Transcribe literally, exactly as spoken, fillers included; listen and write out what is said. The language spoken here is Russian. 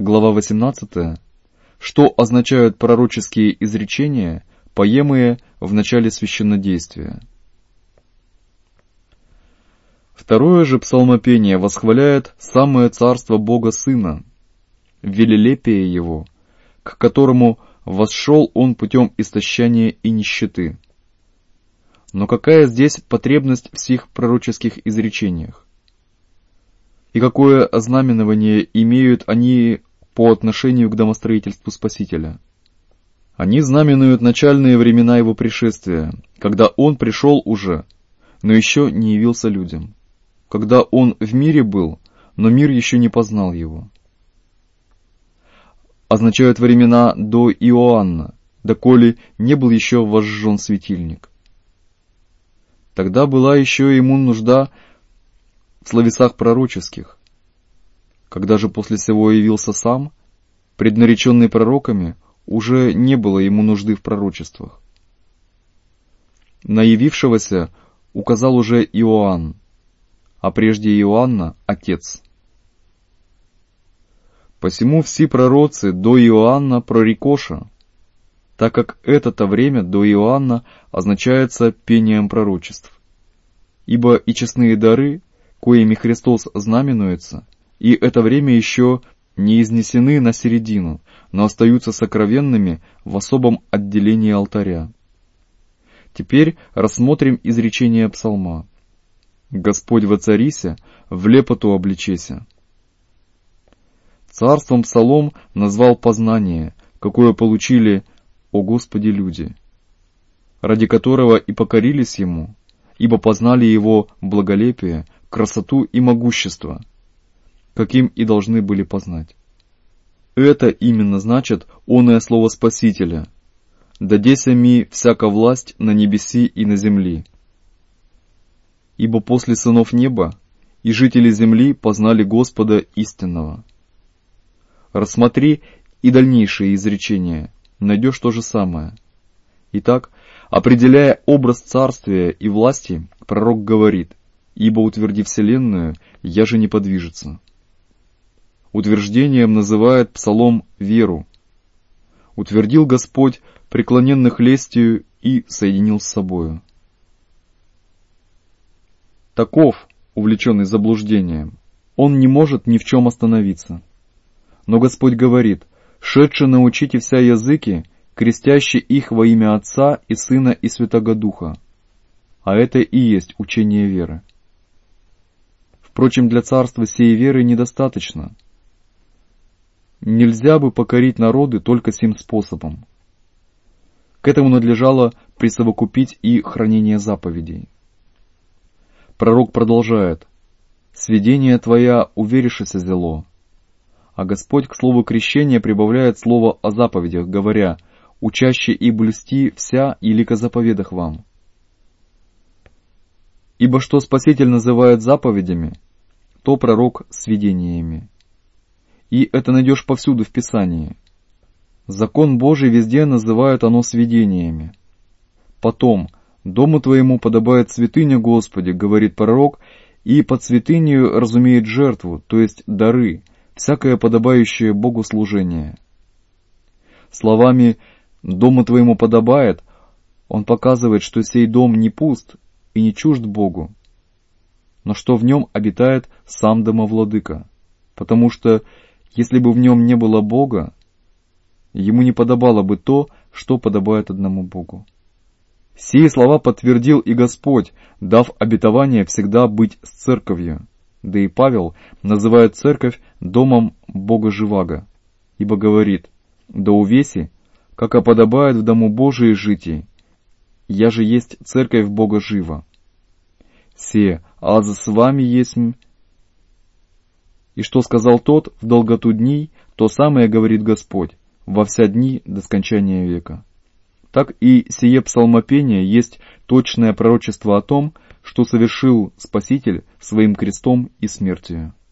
глава восемнадцатая, что означают пророческие изречения, поемые в начале священнодействия. Второе же псалмопение восхваляет самое царство Бога Сына, велелепие Его, к которому восшел Он путем истощения и нищеты. Но какая здесь потребность в сих пророческих изречениях? И какое ознаменование имеют они по отношению к домостроительству Спасителя? Они знаменуют начальные времена Его пришествия, когда Он пришел уже, но еще не явился людям, когда Он в мире был, но мир еще не познал Его. Означают времена до Иоанна, доколе не был еще возжжен светильник. Тогда была еще ему нужда в словесах пророческих. Когда же после сего явился сам, преднареченный пророками, уже не было ему нужды в пророчествах. На явившегося указал уже Иоанн, а прежде Иоанна — Отец. Посему все пророцы до Иоанна прорекоша, так как это-то время до Иоанна означается пением пророчеств. Ибо и честные дары, коими Христос знаменуется, и это время еще не изнесены на середину, но остаются сокровенными в особом отделении алтаря. Теперь рассмотрим изречение псалма. «Господь воцарися, в лепоту обличеся». Царством псалом назвал познание, какое получили, о Господи, люди, ради которого и покорились Ему, ибо познали Его благолепие, красоту и могущество, каким и должны были познать. Это именно значит оное слово Спасителя: «Дадеся ми всяка власть на небеси и на земли». Ибо после сынов неба и жители земли познали Господа истинного. Рассмотри и дальнейшие изречения, найдешь то же самое. Итак, определяя образ царствия и власти, пророк говорит: «Ибо утверди вселенную, я же не подвижется». Утверждением называет псалом веру. Утвердил Господь преклоненных лестью и соединил с собою. Таков, увлеченный заблуждением, он не может ни в чем остановиться. Но Господь говорит: «Шедше научите вся языки, крестящие их во имя Отца и Сына и Святого Духа». А это и есть учение веры. Впрочем, для царства сей веры недостаточно. Нельзя бы покорить народы только сим способом. К этому надлежало присовокупить и хранение заповедей. Пророк продолжает: «Сведение Твоя уверишься зело». А Господь к слову крещения прибавляет слово о заповедях, говоря: «Учаще и блюсти вся елико заповедах вам». Ибо что Спаситель называет заповедями, то пророк сведениями. И это найдешь повсюду в Писании. Закон Божий везде называют оно сведениями. Потом: «Дому твоему подобает святыня Господи», говорит пророк, и под святынею разумеет жертву, то есть дары, всякое подобающее Богу служение. Словами «дому твоему подобает» он показывает, что сей дом не пуст и не чужд Богу, но что в нем обитает сам домовладыка, потому что, если бы в нем не было Бога, ему не подобало бы то, что подобает одному Богу. Сие слова подтвердил и Господь, дав обетование всегда быть с церковью. Да и Павел называет церковь домом Бога живаго, ибо говорит: «Да увеси, как оподобает в дому Божии житий, я же есть церковь Бога жива. Се, аз с вами есмь». И что сказал тот в долготу дней, то самое говорит Господь во вся дни до скончания века. Так и сие псалмопение есть точное пророчество о том, что совершил Спаситель своим крестом и смертью.